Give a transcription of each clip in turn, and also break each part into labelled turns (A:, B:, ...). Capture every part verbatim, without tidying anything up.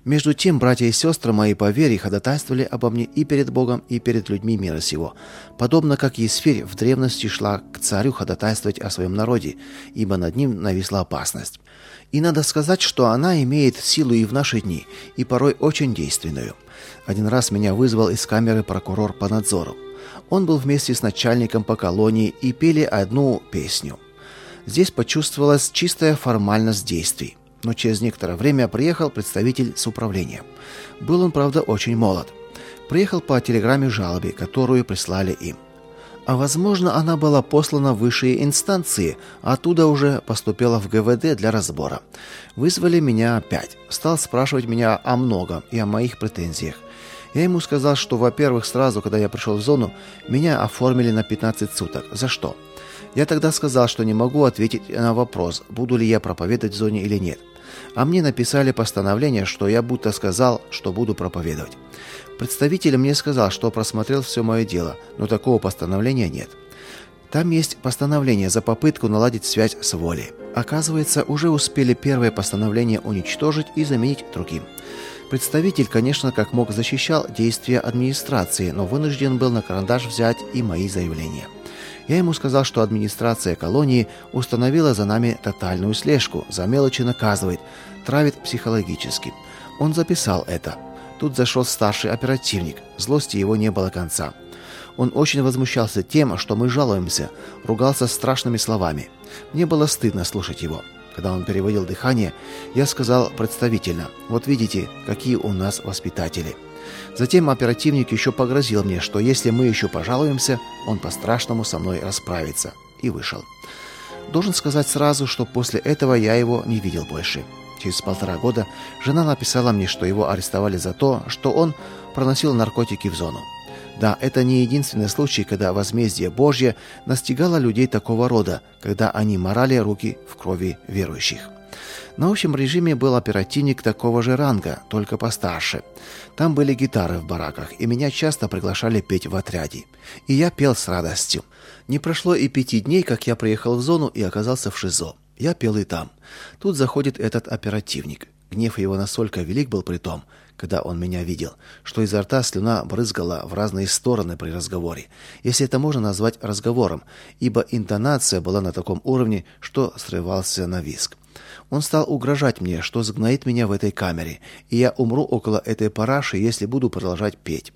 A: Между тем, братья и сестры мои по вере ходатайствовали обо мне и перед Богом, и перед людьми мира сего, подобно как Есфирь в древности шла к царю ходатайствовать о своем народе, ибо над ним нависла опасность. И надо сказать, что она имеет силу и в наши дни, и порой очень действенную. Один раз меня вызвал из камеры прокурор по надзору. Он был вместе с начальником по колонии и пели одну песню. Здесь почувствовалась чистая формальность действий. Но через некоторое время приехал представитель с управления. Был он, правда, очень молод. Приехал по телеграмме жалобе, которую прислали им. А возможно, она была послана в высшие инстанции, а оттуда уже поступила в гэ вэ дэ для разбора. Вызвали меня опять. Стал спрашивать меня о многом и о моих претензиях. Я ему сказал, что, во-первых, сразу, когда я пришел в зону, меня оформили на пятнадцать суток. За что? Я тогда сказал, что не могу ответить на вопрос, буду ли я проповедовать в зоне или нет. А мне написали постановление, что я будто сказал, что буду проповедовать. Представитель мне сказал, что просмотрел все мое дело, но такого постановления нет. Там есть постановление за попытку наладить связь с волей. Оказывается, уже успели первое постановление уничтожить и заменить другим. Представитель, конечно, как мог защищал действия администрации, но вынужден был на карандаш взять и мои заявления. Я ему сказал, что администрация колонии установила за нами тотальную слежку, за мелочи наказывает, травит психологически. Он записал это. Тут зашел старший оперативник. Злости его не было конца. Он очень возмущался тем, что мы жалуемся, ругался страшными словами. Мне было стыдно слушать его. Когда он переводил дыхание, я сказал представительно: «Вот видите, какие у нас воспитатели». Затем оперативник еще погрозил мне, что если мы еще пожалуемся, он по-страшному со мной расправится, и вышел. Должен сказать сразу, что после этого я его не видел больше. Через полтора года жена написала мне, что его арестовали за то, что он проносил наркотики в зону. Да, это не единственный случай, когда возмездие Божье настигало людей такого рода, когда они морали руки в крови верующих. На общем режиме был оперативник такого же ранга, только постарше. Там были гитары в бараках, и меня часто приглашали петь в отряде. И я пел с радостью. Не прошло и пяти дней, как я приехал в зону и оказался в ШИЗО. Я пел и там. Тут заходит этот оперативник. Гнев его настолько велик был при том, когда он меня видел, что изо рта слюна брызгала в разные стороны при разговоре, если это можно назвать разговором, ибо интонация была на таком уровне, что срывался на визг. Он стал угрожать мне, что сгноит меня в этой камере, и я умру около этой параши, если буду продолжать петь.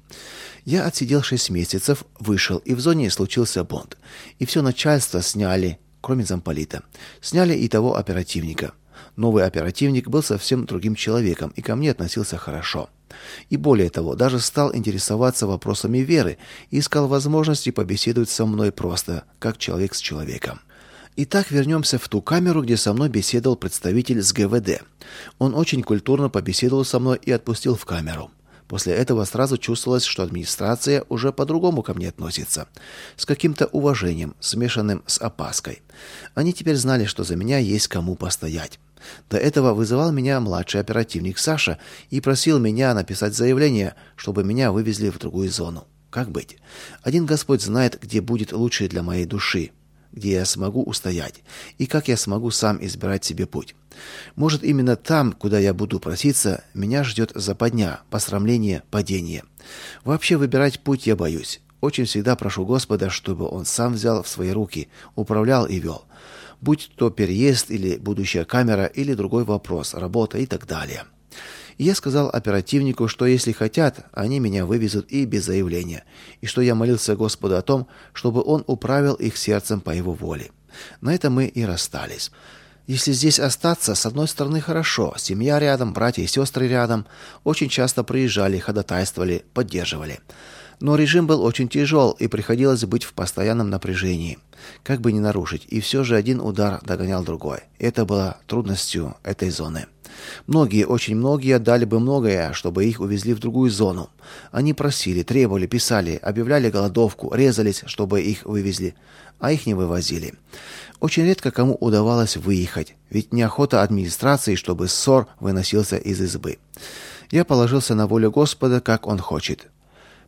A: Я отсидел шесть месяцев, вышел, и в зоне случился бунт. И все начальство сняли, кроме замполита. Сняли и того оперативника. Новый оперативник был совсем другим человеком и ко мне относился хорошо. И более того, даже стал интересоваться вопросами веры и искал возможности побеседовать со мной просто, как человек с человеком. Итак, вернемся в ту камеру, где со мной беседовал представитель с гэ вэ дэ. Он очень культурно побеседовал со мной и отпустил в камеру. После этого сразу чувствовалось, что администрация уже по-другому ко мне относится. С каким-то уважением, смешанным с опаской. Они теперь знали, что за меня есть кому постоять. До этого вызывал меня младший оперативник Саша и просил меня написать заявление, чтобы меня вывезли в другую зону. Как быть? Один Господь знает, где будет лучше для моей души, где я смогу устоять, и как я смогу сам избирать себе путь. Может, именно там, куда я буду проситься, меня ждет западня, посрамление, падение. Вообще выбирать путь я боюсь. Очень всегда прошу Господа, чтобы Он сам взял в свои руки, управлял и вел. Будь то переезд или будущая камера, или другой вопрос, работа и так далее. И я сказал оперативнику, что если хотят, они меня вывезут и без заявления, и что я молился Господу о том, чтобы Он управил их сердцем по Его воле. На это мы и расстались. Если здесь остаться, с одной стороны, хорошо, семья рядом, братья и сестры рядом, очень часто приезжали, ходатайствовали, поддерживали. Но режим был очень тяжел, и приходилось быть в постоянном напряжении. Как бы не нарушить, и все же один удар догонял другой. Это было трудностью этой зоны. Многие, очень многие отдали бы многое, чтобы их увезли в другую зону. Они просили, требовали, писали, объявляли голодовку, резались, чтобы их вывезли, а их не вывозили. Очень редко кому удавалось выехать, ведь неохота администрации, чтобы ссор выносился из избы. Я положился на волю Господа, как Он хочет.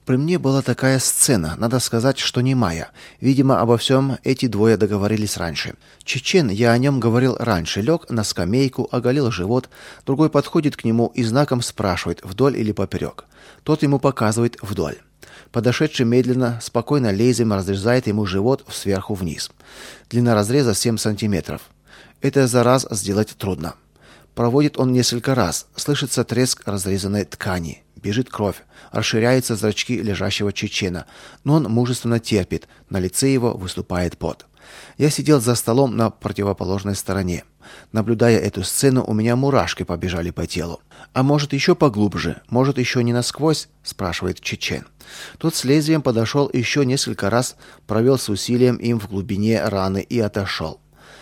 A: При мне была такая сцена, надо сказать, что немая. Видимо, обо всем эти двое договорились раньше. Чечен, я о нем говорил раньше, лег на скамейку, оголил живот, другой подходит к нему и знаком спрашивает, вдоль или поперек. Тот ему показывает вдоль. Подошедший медленно, спокойно лезвием разрезает ему живот сверху вниз. Длина разреза семь сантиметров. Это за раз сделать трудно. Проводит он несколько раз, слышится треск разрезанной ткани. Бежит кровь, расширяются зрачки лежащего чечена, но он мужественно терпит, на лице его выступает пот. Я сидел за столом на противоположной стороне. Наблюдая эту сцену, у меня мурашки побежали по телу. «А может, еще поглубже? Может, еще не насквозь?» – спрашивает чечен. Тот с лезвием подошел еще несколько раз, провел с усилием им в глубине раны и отошел.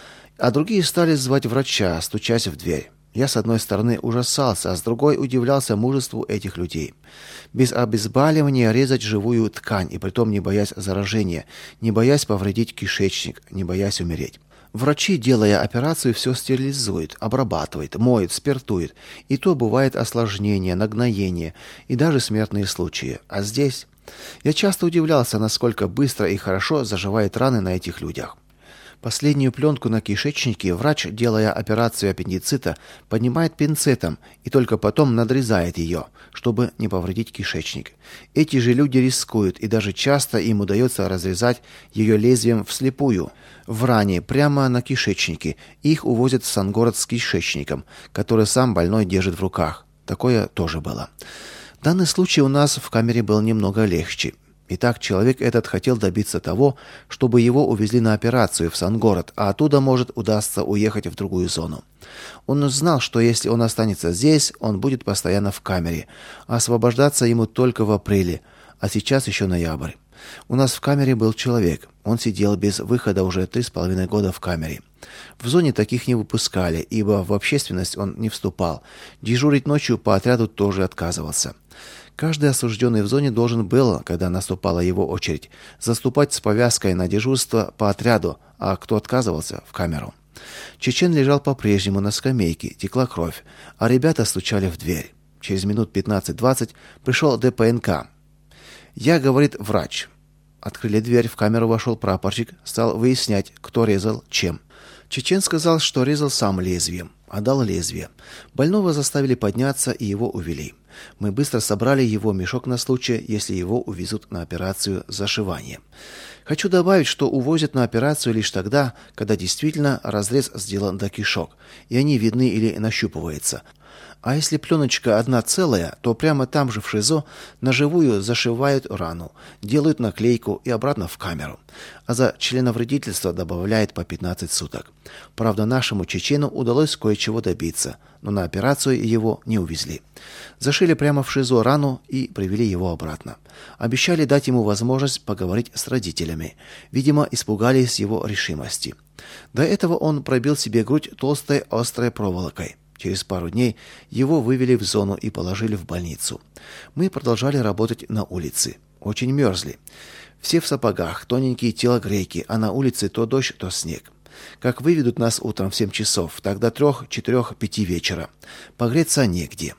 A: А другие стали звать врача, стучась в дверь. Я, с одной стороны, ужасался, а с другой удивлялся мужеству этих людей. Без обезболивания резать живую ткань, и притом не боясь заражения, не боясь повредить кишечник, не боясь умереть. Врачи, делая операцию, все стерилизуют, обрабатывают, моют, спиртуют. И то бывает осложнение, нагноение и даже смертные случаи. А здесь... Я часто удивлялся, насколько быстро и хорошо заживают раны на этих людях. Последнюю пленку на кишечнике врач, делая операцию аппендицита, поднимает пинцетом и только потом надрезает ее, чтобы не повредить кишечник. Эти же люди рискуют, и даже часто им удается разрезать ее лезвием вслепую, в ране, прямо на кишечнике. Их увозят в Сангород с кишечником, который сам больной держит в руках. Такое тоже было. Данный случай у нас в камере был немного легче. Итак, человек этот хотел добиться того, чтобы его увезли на операцию в Сангород, а оттуда, может, удастся уехать в другую зону. Он знал, что если он останется здесь, он будет постоянно в камере, а освобождаться ему только в апреле, а сейчас еще ноябрь. У нас в камере был человек, он сидел без выхода уже три с половиной года в камере. В зоне таких не выпускали, ибо в общественность он не вступал, дежурить ночью по отряду тоже отказывался. Каждый осужденный в зоне должен был, когда наступала его очередь, заступать с повязкой на дежурство по отряду, а кто отказывался – в камеру. Чечен лежал по-прежнему на скамейке, текла кровь, а ребята стучали в дверь. Через минут пятнадцать-двадцать пришел Дэ Пэ Эн Ка. «Я, — говорит, — врач». Открыли дверь, в камеру вошел прапорщик, стал выяснять, кто резал, чем. Чечен сказал, что резал сам лезвием, отдал лезвие. Больного заставили подняться и его увели. Мы быстро собрали его мешок на случай, если его увезут на операцию зашивания. Хочу добавить, что увозят на операцию лишь тогда, когда действительно разрез сделан до кишок, и они видны или нащупываются. А если пленочка одна целая, то прямо там же в ШИЗО наживую зашивают рану, делают наклейку и обратно в камеру. А за членовредительство добавляют по пятнадцать суток. Правда, нашему чечену удалось кое-чего добиться, но на операцию его не увезли. Зашили прямо в ШИЗО рану и привели его обратно. Обещали дать ему возможность поговорить с родителями. Видимо, испугались его решимости. До этого он пробил себе грудь толстой острой проволокой. Через пару дней его вывели в зону и положили в больницу. Мы продолжали работать на улице. Очень мерзли. Все в сапогах, тоненькие телогрейки, а на улице то дождь, то снег. Как выведут нас утром в семь часов, так до трех, четырех, пяти вечера. Погреться негде.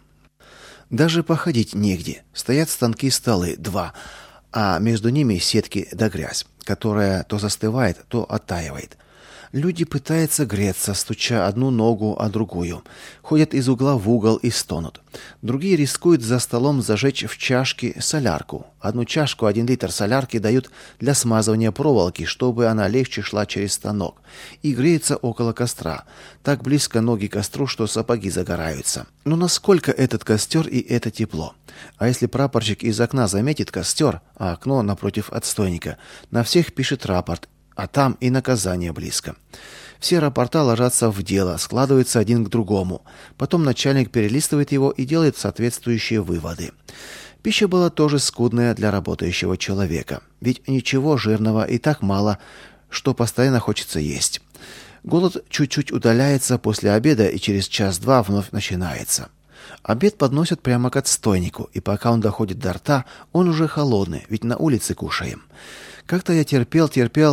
A: Даже походить негде. Стоят станки и столы, два, а между ними сетки да грязь, которая то застывает, то оттаивает. Люди пытаются греться, стуча одну ногу о другую. Ходят из угла в угол и стонут. Другие рискуют за столом зажечь в чашке солярку. Одну чашку, один литр солярки дают для смазывания проволоки, чтобы она легче шла через станок. И греется около костра. Так близко ноги к костру, что сапоги загораются. Но насколько этот костер и это тепло? А если прапорщик из окна заметит костер, а окно напротив отстойника, на всех пишет рапорт, а там и наказание близко. Все рапорта ложатся в дело, складываются один к другому. Потом начальник перелистывает его и делает соответствующие выводы. Пища была тоже скудная для работающего человека. Ведь ничего жирного и так мало, что постоянно хочется есть. Голод чуть-чуть удаляется после обеда и через час-два вновь начинается. Обед подносят прямо к отстойнику, и пока он доходит до рта, он уже холодный, ведь на улице кушаем. Как-то я терпел, терпел,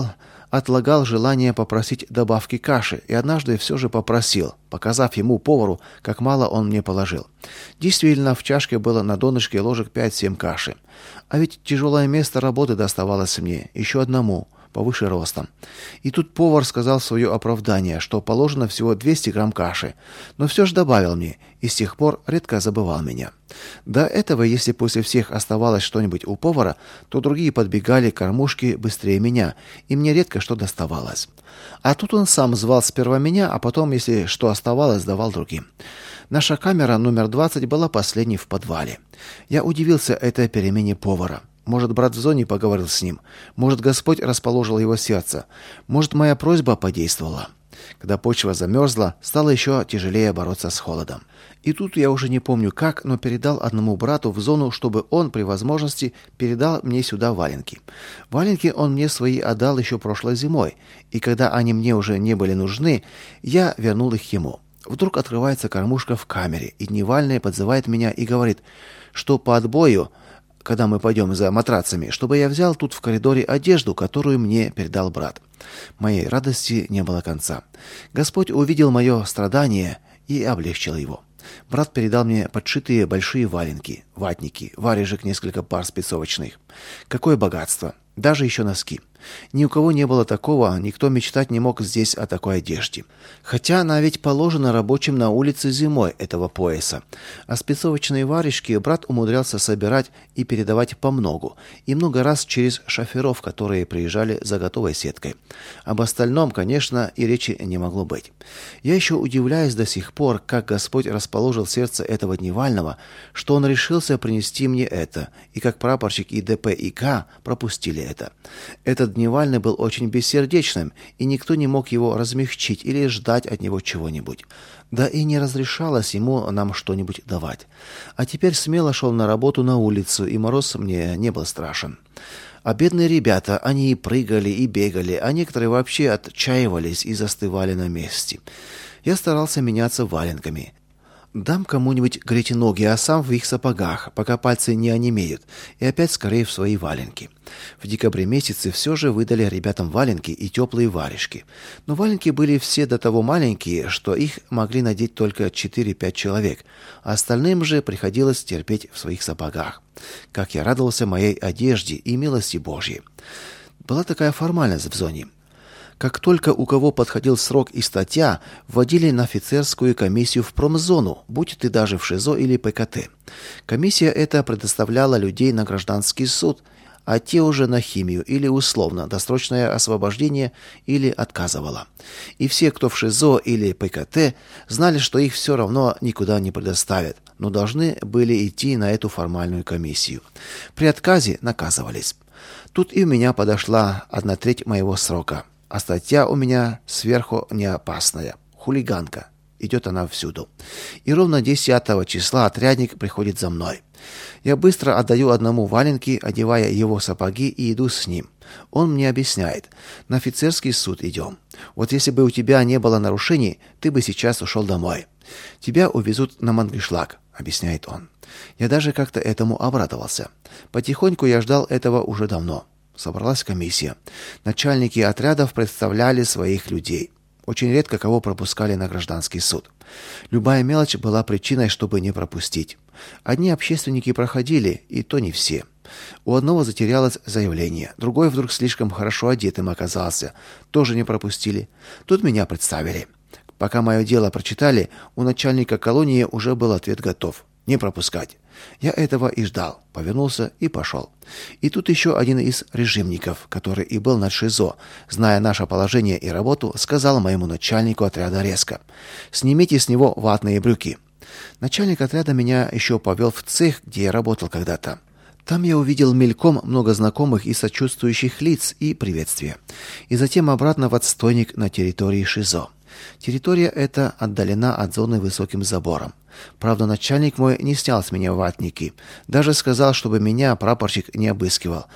A: отлагал желание попросить добавки каши и однажды все же попросил, показав ему, повару, как мало он мне положил. Действительно, в чашке было на донышке ложек пять-семь каши. А ведь тяжелое место работы доставалось мне, еще одному, повыше ростом. И тут повар сказал свое оправдание, что положено всего двести грамм каши, но все же добавил мне, и с тех пор редко забывал меня. До этого, если после всех оставалось что-нибудь у повара, то другие подбегали к кормушке быстрее меня, и мне редко что доставалось. А тут он сам звал сперва меня, а потом, если что оставалось, давал другим. Наша камера номер двадцать была последней в подвале. Я удивился этой перемене повара. Может, брат в зоне поговорил с ним. Может, Господь расположил его сердце. Может, моя просьба подействовала. Когда почва замерзла, стало еще тяжелее бороться с холодом. И тут я уже не помню как, но передал одному брату в зону, чтобы он при возможности передал мне сюда валенки. Валенки он мне свои отдал еще прошлой зимой, и когда они мне уже не были нужны, я вернул их ему. Вдруг открывается кормушка в камере, и Дневальный подзывает меня и говорит, что по отбою, когда мы пойдем за матрацами, чтобы я взял тут в коридоре одежду, которую мне передал брат. Моей радости не было конца. Господь увидел мое страдание и облегчил его. Брат передал мне подшитые большие валенки, ватники, варежек несколько пар спецовочных. Какое богатство! Даже еще носки. Ни у кого не было такого, никто мечтать не мог здесь о такой одежде. Хотя она ведь положена рабочим на улице зимой этого пояса. А спецовочные варежки брат умудрялся собирать и передавать помногу, и много раз через шоферов, которые приезжали за готовой сеткой. Об остальном, конечно, и речи не могло быть. Я еще удивляюсь до сих пор, как Господь расположил сердце этого Дневального, что он решился принести мне это, и как прапорщик и ДП и К пропустили это. Этот Дневальный был очень бессердечным, и никто не мог его размягчить или ждать от него чего-нибудь. Да и не разрешалось ему нам что-нибудь давать. А теперь смело шел на работу на улицу, и мороз мне не был страшен. А бедные ребята, они и прыгали, и бегали, а некоторые вообще отчаивались и застывали на месте. Я старался меняться валенками. Дам кому-нибудь греть ноги, а сам в их сапогах, пока пальцы не онемеют, и опять скорее в свои валенки. В декабре месяце все же выдали ребятам валенки и теплые варежки. Но валенки были все до того маленькие, что их могли надеть только четыре-пять человек, а остальным же приходилось терпеть в своих сапогах. Как я радовался моей одежде и милости Божьей. Была такая формальность в зоне. Как только у кого подходил срок и статья, вводили на офицерскую комиссию в промзону, будь ты даже в ШИЗО или ПКТ. Комиссия эта предоставляла людей на гражданский суд, а те уже на химию или условно досрочное освобождение или отказывала. И все, кто в ШИЗО или ПКТ, знали, что их все равно никуда не предоставят, но должны были идти на эту формальную комиссию. При отказе наказывались. Тут и у меня подошла одна треть моего срока. А статья у меня сверху не опасная. Хулиганка. Идет она всюду. И ровно десятого числа отрядник приходит за мной. Я быстро отдаю одному валенки, одевая его сапоги, и иду с ним. Он мне объясняет. На офицерский суд идем. Вот если бы у тебя не было нарушений, ты бы сейчас ушел домой. Тебя увезут на Мангышлак, объясняет он. Я даже как-то этому обрадовался. Потихоньку я ждал этого уже давно. Собралась комиссия. Начальники отрядов представляли своих людей. Очень редко кого пропускали на гражданский суд. Любая мелочь была причиной, чтобы не пропустить. Одни общественники проходили, и то не все. У одного затерялось заявление, другой вдруг слишком хорошо одетым оказался, тоже не пропустили. Тут меня представили. Пока мое дело прочитали, у начальника колонии уже был ответ готов. Не пропускать. Я этого и ждал. Повернулся и пошел. И тут еще один из режимников, который и был над ШИЗО, зная наше положение и работу, сказал моему начальнику отряда резко: «Снимите с него ватные брюки». Начальник отряда меня еще повел в цех, где я работал когда-то. Там я увидел мельком много знакомых и сочувствующих лиц и приветствия. И затем обратно в отстойник на территории ШИЗО. Территория эта отдалена от зоны высоким забором. Правда, начальник мой не снял с меня ватники, даже сказал, чтобы меня прапорщик не обыскивал.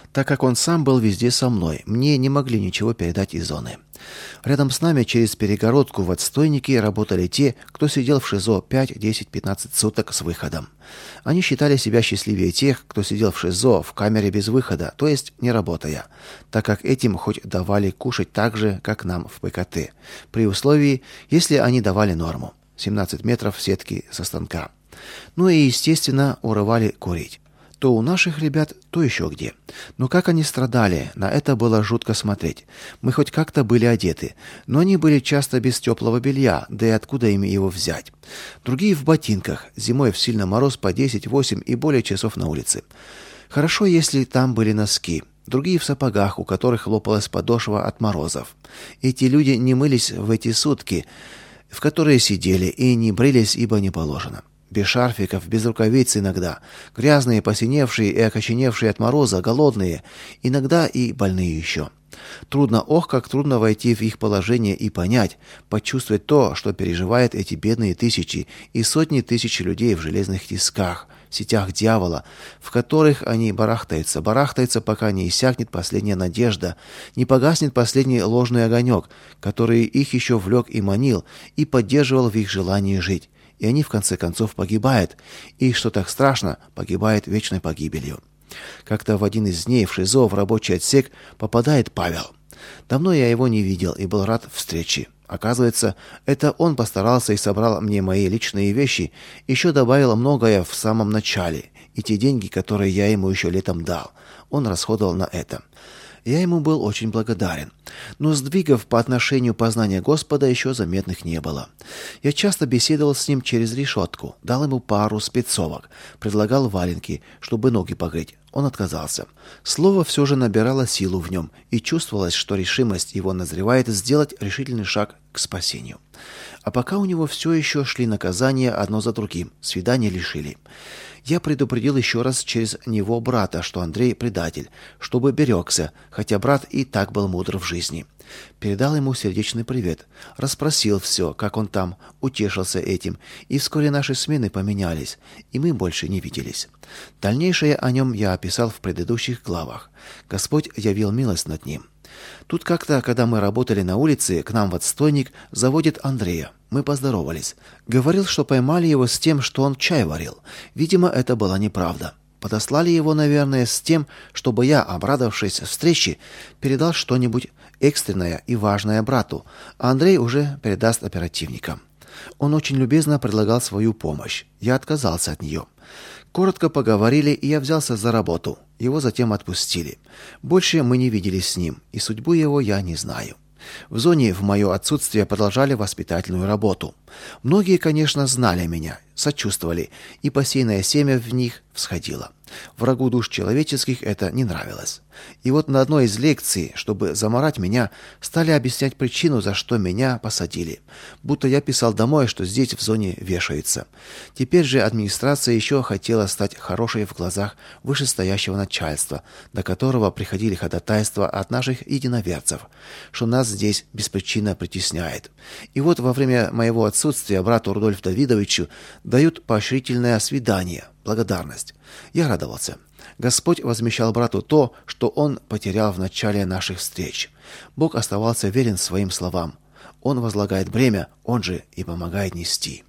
A: Так как он сам был везде со мной, мне не могли ничего передать из зоны. Рядом с нами через перегородку в отстойнике работали те, кто сидел в ШИЗО пять, десять, пятнадцать суток с выходом. Они считали себя счастливее тех, кто сидел в ШИЗО в камере без выхода, то есть не работая, так как этим хоть давали кушать так же, как нам в ПКТ, при условии, если они давали норму – семнадцать метров сетки со станка. Ну и, естественно, урывали курить. То у наших ребят, то еще где. Но как они страдали, на это было жутко смотреть. Мы хоть как-то были одеты, но они были часто без теплого белья, да и откуда им его взять. Другие в ботинках, зимой в сильный мороз по десять, восемь и более часов на улице. Хорошо, если там были носки. Другие в сапогах, у которых лопалась подошва от морозов. Эти люди не мылись в эти сутки, в которые сидели, и не брились, ибо не положено. Без шарфиков, без рукавиц иногда, грязные, посиневшие и окоченевшие от мороза, голодные, иногда и больные еще. Трудно, ох, как трудно войти в их положение и понять, почувствовать то, что переживают эти бедные тысячи и сотни тысяч людей в железных тисках, сетях дьявола, в которых они барахтаются, барахтаются, пока не иссякнет последняя надежда, не погаснет последний ложный огонек, который их еще влек и манил, и поддерживал в их желании жить. И они в конце концов погибают, и, что так страшно, погибают вечной погибелью. Как-то в один из дней в ШИЗО в рабочий отсек попадает Павел. Давно я его не видел и был рад встрече. Оказывается, это он постарался и собрал мне мои личные вещи, еще добавил многое в самом начале, и те деньги, которые я ему еще летом дал, он расходовал на это. Я ему был очень благодарен. Но сдвигов по отношению познания Господа еще заметных не было. Я часто беседовал с ним через решетку, дал ему пару спецовок, предлагал валенки, чтобы ноги погреть. Он отказался. Слово все же набирало силу в нем, и чувствовалось, что решимость его назревает сделать решительный шаг к спасению. А пока у него все еще шли наказания одно за другим, свидания лишили. Я предупредил еще раз через него брата, что Андрей предатель, чтобы берегся, хотя брат и так был мудр в жизни. Передал ему сердечный привет, расспросил все, как он там, утешился этим, и вскоре наши смены поменялись, и мы больше не виделись. Дальнейшее о нем я описал в предыдущих главах. Господь явил милость над ним. Тут как-то, когда мы работали на улице, к нам в отстойник заводит Андрея. Мы поздоровались. Говорил, что поймали его с тем, что он чай варил. Видимо, это была неправда. Подослали его, наверное, с тем, чтобы я, обрадовавшись встрече, передал что-нибудь экстренное и важное брату, а Андрей уже передаст оперативникам. Он очень любезно предлагал свою помощь. Я отказался от нее. Коротко поговорили, и я взялся за работу. Его затем отпустили. Больше мы не виделись с ним, и судьбу его я не знаю. В зоне в мое отсутствие продолжали воспитательную работу. Многие, конечно, знали меня, сочувствовали, и посеянное семя в них всходило. Врагу душ человеческих это не нравилось. И вот на одной из лекций, чтобы заморать меня, стали объяснять причину, за что меня посадили. Будто я писал домой, что здесь в зоне вешается. Теперь же администрация еще хотела стать хорошей в глазах вышестоящего начальства, до которого приходили ходатайства от наших единоверцев, что нас здесь беспричинно притесняет. И вот во время моего отсутствия брату Рудольфу Давидовичу дают поощрительное свидание, благодарность. Я радовался. Господь возмещал брату то, что он потерял в начале наших встреч. Бог оставался верен своим словам. Он возлагает бремя, он же и помогает нести.